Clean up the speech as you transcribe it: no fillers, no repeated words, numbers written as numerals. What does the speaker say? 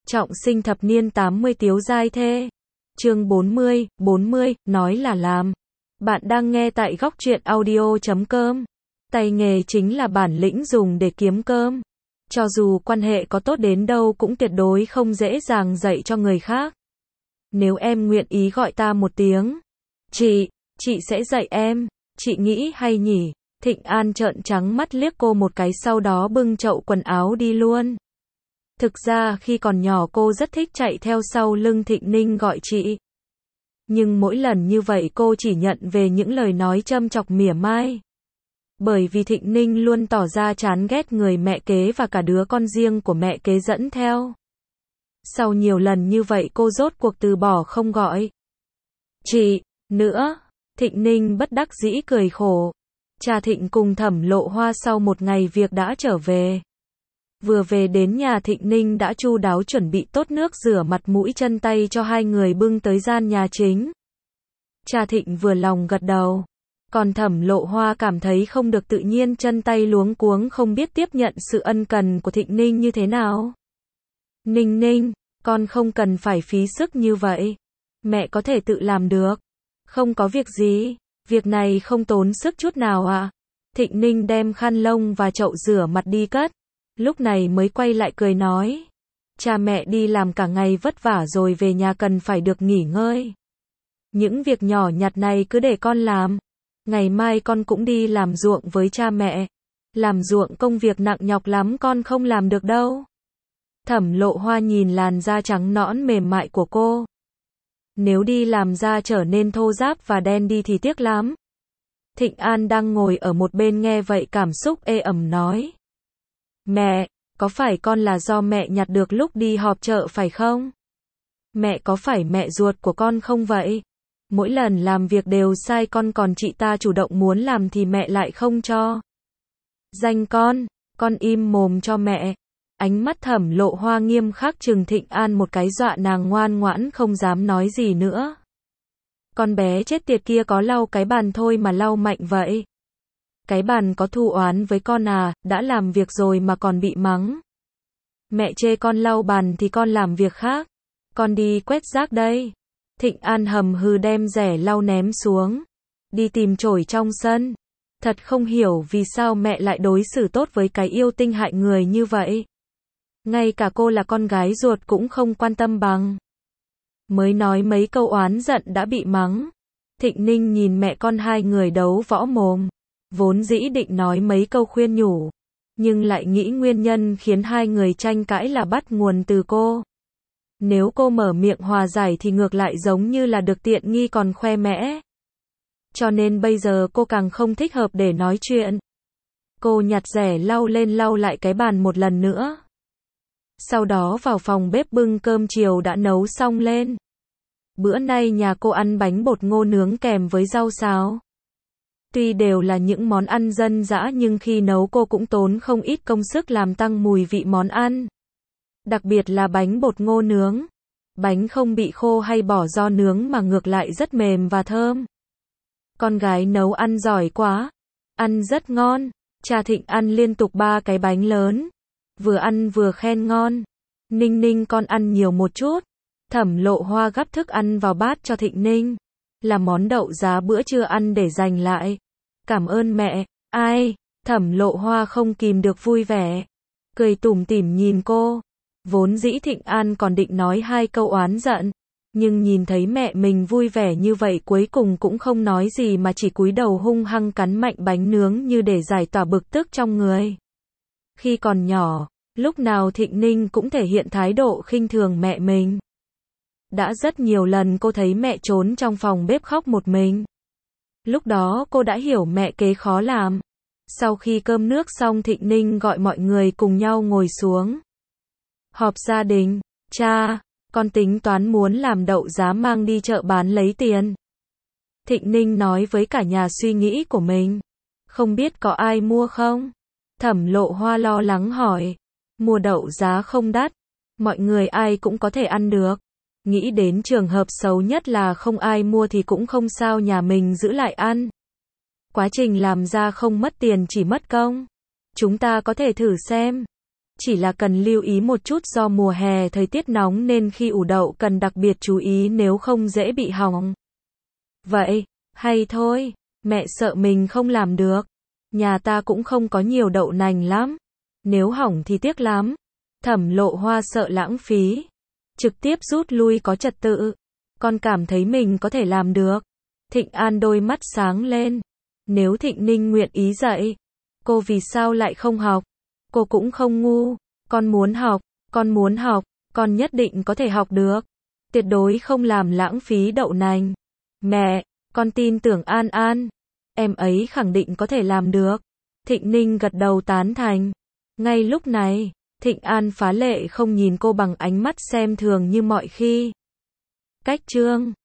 Trọng sinh thập niên 80 tiếu giai thê. Chương 40, nói là làm. Bạn đang nghe tại góc truyện audio.com. Tay nghề chính là bản lĩnh dùng để kiếm cơm. Cho dù quan hệ có tốt đến đâu cũng tuyệt đối không dễ dàng dạy cho người khác. Nếu em nguyện ý gọi ta một tiếng, chị sẽ dạy em. Chị nghĩ hay nhỉ? Thịnh An trợn trắng mắt liếc cô một cái, sau đó bưng chậu quần áo đi luôn. Thực ra khi còn nhỏ cô rất thích chạy theo sau lưng Thịnh Ninh gọi chị. Nhưng mỗi lần như vậy cô chỉ nhận về những lời nói châm chọc mỉa mai. Bởi vì Thịnh Ninh luôn tỏ ra chán ghét người mẹ kế và cả đứa con riêng của mẹ kế dẫn theo. Sau nhiều lần như vậy cô rốt cuộc từ bỏ không gọi chị nữa. Thịnh Ninh bất đắc dĩ cười khổ. Cha Thịnh cùng Thẩm Lộ Hoa sau một ngày việc đã trở về. Vừa về đến nhà, Thịnh Ninh đã chu đáo chuẩn bị tốt nước rửa mặt mũi chân tay cho hai người bưng tới gian nhà chính. Cha Thịnh vừa lòng gật đầu. Còn Thẩm Lộ Hoa cảm thấy không được tự nhiên, chân tay luống cuống không biết tiếp nhận sự ân cần của Thịnh Ninh như thế nào. Ninh Ninh, con không cần phải phí sức như vậy. Mẹ có thể tự làm được. Không có việc gì, việc này không tốn sức chút nào à. Thịnh Ninh đem khăn lông và chậu rửa mặt đi cất. Lúc này mới quay lại cười nói. Cha mẹ đi làm cả ngày vất vả rồi, về nhà cần phải được nghỉ ngơi. Những việc nhỏ nhặt này cứ để con làm. Ngày mai con cũng đi làm ruộng với cha mẹ. Làm ruộng công việc nặng nhọc lắm, con không làm được đâu. Thẩm Lộ Hoa nhìn làn da trắng nõn mềm mại của cô. Nếu đi làm da trở nên thô ráp và đen đi thì tiếc lắm. Thịnh An đang ngồi ở một bên nghe vậy cảm xúc ê ẩm nói. Mẹ, có phải con là do mẹ nhặt được lúc đi họp chợ phải không? Mẹ có phải mẹ ruột của con không vậy? Mỗi lần làm việc đều sai, con còn chị ta chủ động muốn làm thì mẹ lại không cho. Danh con im mồm cho mẹ. Ánh mắt Thẩm Lộ Hoa nghiêm khắc trừng Thịnh An một cái, dọa nàng ngoan ngoãn không dám nói gì nữa. Con bé chết tiệt kia có lau cái bàn thôi mà lau mạnh vậy. Cái bàn có thù oán với con à, đã làm việc rồi mà còn bị mắng. Mẹ chê con lau bàn thì con làm việc khác. Con đi quét rác đây. Thịnh An hầm hừ đem rẻ lau ném xuống. Đi tìm chổi trong sân. Thật không hiểu vì sao mẹ lại đối xử tốt với cái yêu tinh hại người như vậy. Ngay cả cô là con gái ruột cũng không quan tâm bằng. Mới nói mấy câu oán giận đã bị mắng. Thịnh Ninh nhìn mẹ con hai người đấu võ mồm. Vốn dĩ định nói mấy câu khuyên nhủ. Nhưng lại nghĩ nguyên nhân khiến hai người tranh cãi là bắt nguồn từ cô. Nếu cô mở miệng hòa giải thì ngược lại giống như là được tiện nghi còn khoe mẽ. Cho nên bây giờ cô càng không thích hợp để nói chuyện. Cô nhặt rẻ lau lên lau lại cái bàn một lần nữa. Sau đó vào phòng bếp bưng cơm chiều đã nấu xong lên. Bữa nay nhà cô ăn bánh bột ngô nướng kèm với rau xào. Tuy đều là những món ăn dân dã nhưng khi nấu cô cũng tốn không ít công sức làm tăng mùi vị món ăn. Đặc biệt là bánh bột ngô nướng. Bánh không bị khô hay bỏ do nướng mà ngược lại rất mềm và thơm. Con gái nấu ăn giỏi quá. Ăn rất ngon. Cha Thịnh ăn liên tục 3 cái bánh lớn. Vừa ăn vừa khen ngon. Ninh Ninh con ăn nhiều một chút. Thẩm Lộ Hoa gắp thức ăn vào bát cho Thịnh Ninh. Là món đậu giá bữa trưa ăn để dành lại. Cảm ơn mẹ. Ai? Thẩm Lộ Hoa không kìm được vui vẻ. Cười tủm tỉm nhìn cô. Vốn dĩ Thịnh An còn định nói 2 câu oán giận. Nhưng nhìn thấy mẹ mình vui vẻ như vậy cuối cùng cũng không nói gì mà chỉ cúi đầu hung hăng cắn mạnh bánh nướng như để giải tỏa bực tức trong người. Khi còn nhỏ, lúc nào Thịnh Ninh cũng thể hiện thái độ khinh thường mẹ mình. Đã rất nhiều lần cô thấy mẹ trốn trong phòng bếp khóc một mình. Lúc đó cô đã hiểu mẹ kế khó làm. Sau khi cơm nước xong, Thịnh Ninh gọi mọi người cùng nhau ngồi xuống. Họp gia đình. Cha, con tính toán muốn làm đậu giá mang đi chợ bán lấy tiền. Thịnh Ninh nói với cả nhà suy nghĩ của mình. Không biết có ai mua không? Thẩm Lộ Hoa lo lắng hỏi. Mua đậu giá không đắt. Mọi người ai cũng có thể ăn được. Nghĩ đến trường hợp xấu nhất là không ai mua thì cũng không sao, nhà mình giữ lại ăn. Quá trình làm ra không mất tiền chỉ mất công. Chúng ta có thể thử xem. chỉ là cần lưu ý một chút do mùa hè thời tiết nóng nên khi ủ đậu cần đặc biệt chú ý nếu không dễ bị hỏng. Vậy, hay thôi, mẹ sợ mình không làm được. Nhà ta cũng không có nhiều đậu nành lắm. Nếu hỏng thì tiếc lắm. Thẩm Lộ Hoa sợ lãng phí. Trực tiếp rút lui có trật tự. Con cảm thấy mình có thể làm được. Thịnh An đôi mắt sáng lên. Nếu Thịnh Ninh nguyện ý dạy, cô vì sao lại không học? Cô cũng không ngu. Con muốn học, con muốn học, con nhất định có thể học được. Tuyệt đối không làm lãng phí đậu nành. Mẹ, con tin tưởng An An. Em ấy khẳng định có thể làm được. Thịnh Ninh gật đầu tán thành. Ngay lúc này, Thịnh An phá lệ không nhìn cô bằng ánh mắt xem thường như mọi khi. Cách chương